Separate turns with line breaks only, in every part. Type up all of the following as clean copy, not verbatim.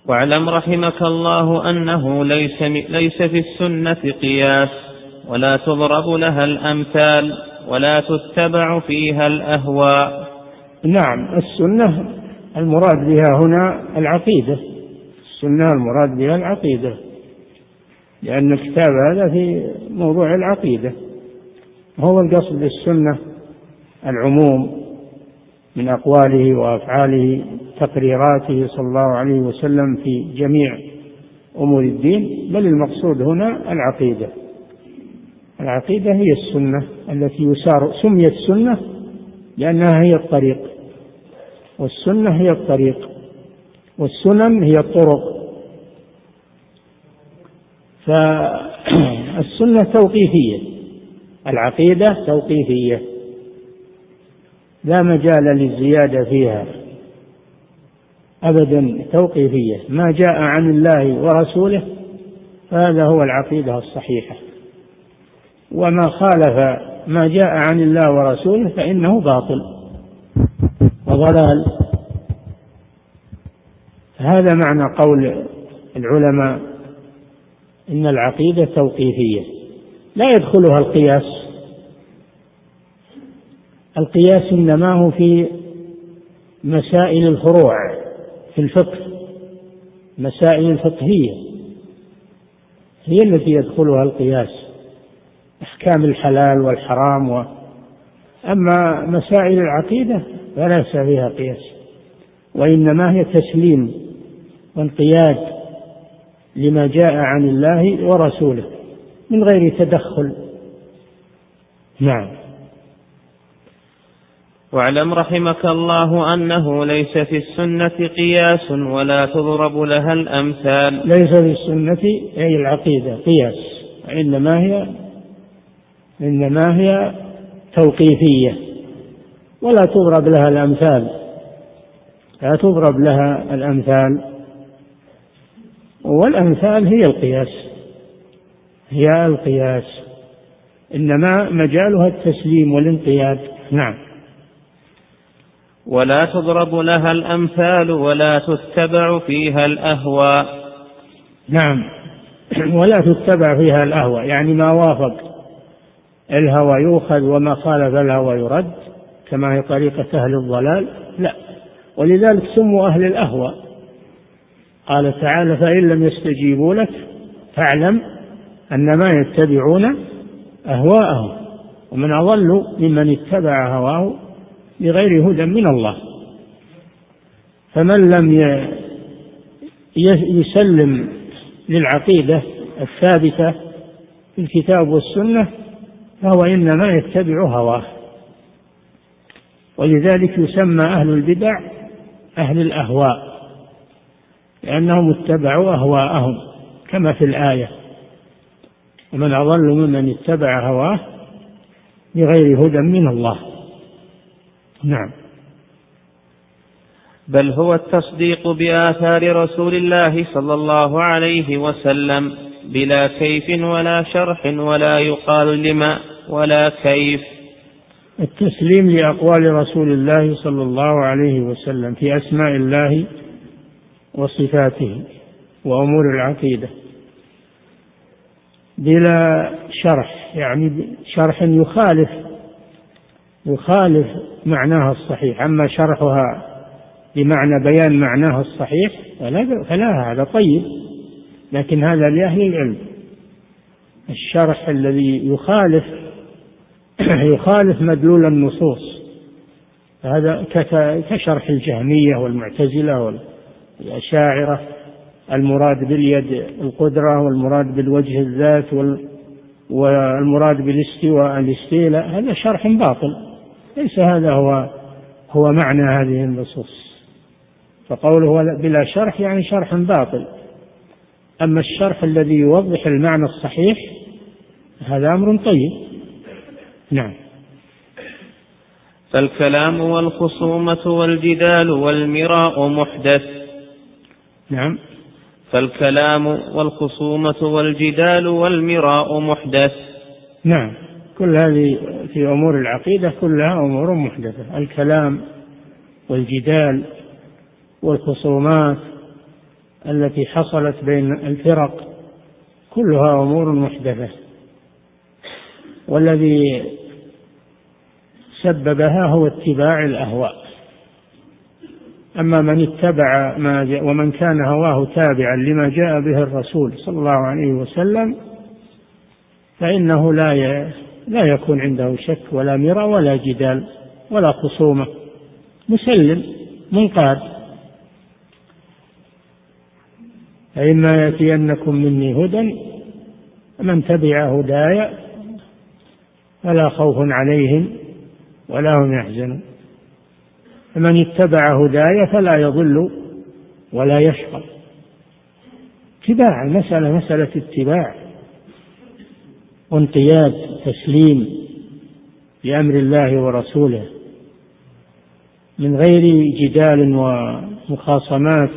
واعلم رحمك الله أنه ليس في السنة قياس، ولا تضرب لها الأمثال، ولا تتبع فيها الأهواء.
نعم، السنة المراد بها هنا العقيدة، السنة المراد بها العقيدة، لأن الكتاب هذا في موضوع العقيدة. هو القصد بالسنة العموم من أقواله وأفعاله، تقريراته صلى الله عليه وسلم في جميع أمور الدين، بل المقصود هنا العقيدة. العقيدة هي السنة التي يسار، سميت سنة لأنها هي الطريق، والسنة هي الطريق، والسنن هي الطرق. فالسنة توقيفية، العقيدة توقيفية، لا مجال للزيادة فيها أبدا، توقيفية. ما جاء عن الله ورسوله فهذا هو العقيدة الصحيحة، وما خالف ما جاء عن الله ورسوله فإنه باطل وضلال. هذا معنى قول العلماء إن العقيدة توقيفية، لا يدخلها القياس. القياس إنما هو في مسائل الفروع في الفقه، مسائل الفقهية هي التي يدخلها القياس، أحكام الحلال والحرام أما مسائل العقيدة فليس فيها قياس، وإنما هي تسليم وانقياد لما جاء عن الله ورسوله من غير تدخل. نعم.
واعلم رحمك الله أنه ليس في السنة قياس ولا تضرب لها الأمثال.
ليس في السنة أي العقيدة قياس، إنما هي توقيفية، ولا تضرب لها الأمثال، لا تضرب لها الأمثال. والأمثال هي القياس، هي القياس، إنما مجالها التسليم والانقياد. نعم.
ولا تضرب لها الأمثال ولا تتبع فيها الأهواء.
نعم، ولا تتبع فيها الأهواء، يعني ما وافق الهوى يؤخذ وما خالف الهوى يرد، كما هي طريقة أهل الضلال، لا. ولذلك سموا أهل الأهواء. قال تعالى: فإن لم يستجيبوا لك فاعلم أنما يتبعون أهواءهم، ومن أضل ممن اتبع هواه بغير هدى من الله. فمن لم يسلم للعقيدة الثابتة في الكتاب والسنة فهو إنما يتبع هواه. ولذلك يسمى أهل البدع أهل الأهواء، لأنهم اتبعوا أهواءهم كما في الآية: ومن أضل ممن اتبع هواه بغير هدى من الله. نعم.
بل هو التصديق بآثار رسول الله صلى الله عليه وسلم بلا كيف ولا شرح، ولا يقال لما ولا كيف.
التسليم لأقوال رسول الله صلى الله عليه وسلم في أسماء الله وصفاته وأمور العقيدة بلا شرح، يعني شرح يخالف معناها الصحيح. أما شرحها بمعنى بيان معناها الصحيح فلا، هذا طيب، لكن هذا لأهل العلم. الشرح الذي يخالف مدلول النصوص، هذا كشرح الجهمية والمعتزلة والأشاعرة: المراد باليد القدرة، والمراد بالوجه الذات، والمراد بالاستواء الاستيلاء. هذا شرح باطل، ليس هذا هو معنى هذه النصوص. فقوله بلا شرح يعني شرح باطل. أما الشرح الذي يوضح المعنى الصحيح هذا أمر طيب. نعم.
فالكلام والخصومة والجدال والمراء محدث.
نعم.
فالكلام والخصومة والجدال والمراء محدث.
نعم، كل هذه في أمور العقيدة كلها أمور محدثة: الكلام والجدال والخصومات التي حصلت بين الفرق كلها أمور محدثة، والذي سببها هو اتباع الأهواء. أما من اتبع ومن كان هواه تابعا لما جاء به الرسول صلى الله عليه وسلم فإنه لا يكون عنده شك ولا مرى ولا جدال ولا خصومة، مسلم منقاد. فإما يأتينكم مني هدى من تبع هداي فلا خوف عليهم ولا هم يحزنون، فمن اتبع هداي فلا يضل ولا يشقى. اتباع، مسألة اتباع وانقياد تسليم لأمر الله ورسوله من غير جدال ومخاصمات.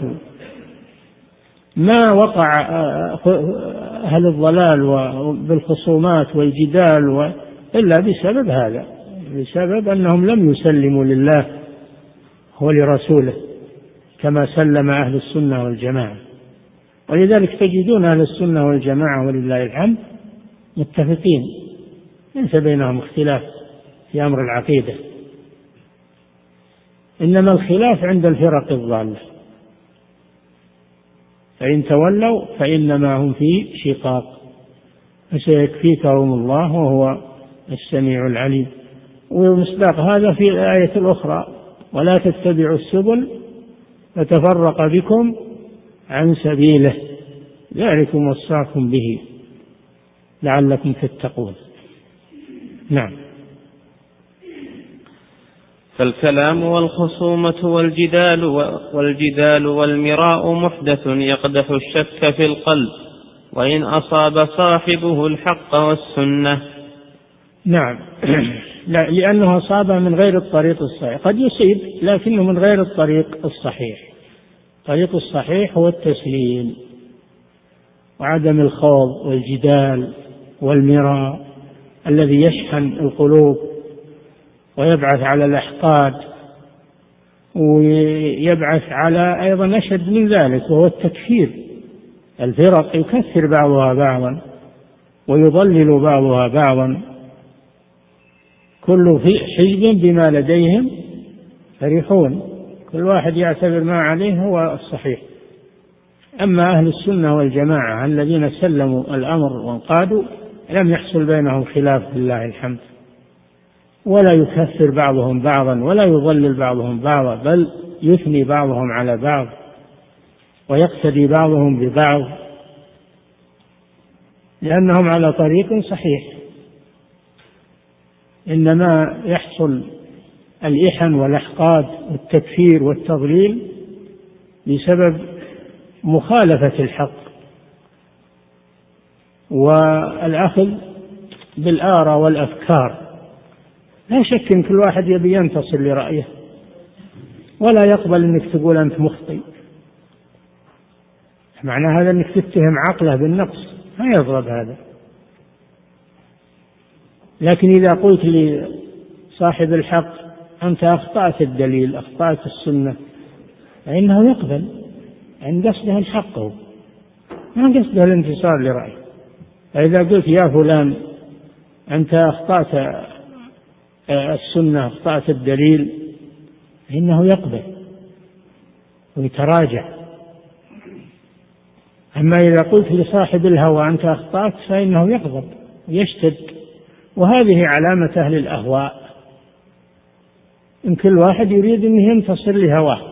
ما وقع أهل الضلال بالخصومات والجدال إلا بسبب هذا، بسبب أنهم لم يسلموا لله ولرسوله كما سلم أهل السنة والجماعة. ولذلك تجدون أهل السنة والجماعة ولله الحمد متفقين، ليس بينهم اختلاف في أمر العقيدة، إنما الخلاف عند الفرق الضالة، فإن تولوا فإنما هم في شقاق فسيكفيكهم الله وهو السميع العليم. ومصداق هذا في الآية الأخرى: ولا تتبعوا السبل فتفرق بكم عن سبيله ذلكم وصاكم به لعلكم تتقون. نعم.
فالكلام والخصومة والجدال والمراء محدث يقدح الشك في القلب وإن أصاب صاحبه الحق والسنة.
نعم. لا، لأنه أصاب من غير الطريق الصحيح، قد يصيب لكنه من غير الطريق الصحيح. الطريق الصحيح هو التسليم وعدم الخوض والجدال والمراء الذي يشحن القلوب ويبعث على الأحقاد، ويبعث على أيضا أشد من ذلك وهو التكفير. الفرق يكفر بعضها بعضا ويضلل بعضها بعضا، كل حزب بما لديهم فرحون، كل واحد يعتبر ما عليه هو الصحيح. أما أهل السنة والجماعة الذين سلموا الأمر وانقادوا لم يحصل بينهم خلاف لله الحمد، ولا يكفر بعضهم بعضا ولا يضلل بعضهم بعضا، بل يثني بعضهم على بعض ويقتدي بعضهم ببعض لأنهم على طريق صحيح. إنما يحصل الإحن والأحقاد والتكفير والتضليل بسبب مخالفة الحق والأخذ بالآراء والأفكار. لا شك إن كل واحد يبي ينتصر لرأيه ولا يقبل أنك تقول أنت مخطئ، معنى هذا أنك تتهم عقله بالنقص، ما يضرب هذا. لكن إذا قلت لصاحب الحق أنت أخطأت الدليل أخطأت السنة فإنه يقبل، عند قصده الحق هو، ما قصده الانتصار لرأيه. فإذا قلت يا فلان أنت أخطأت السنة أخطأت الدليل فإنه يقبل ويتراجع. أما إذا قلت لصاحب الهوى أنت أخطأت فإنه يغضب ويشتد، وهذه علامة أهل الأهواء، إن كل واحد يريد أن ينتصر لهواه.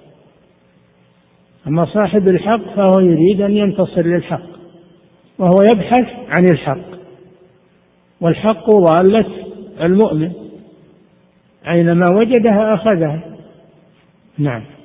أما صاحب الحق فهو يريد أن ينتصر للحق وهو يبحث عن الحق، والحق ضالة المؤمن، أينما وجدها أخذها. نعم.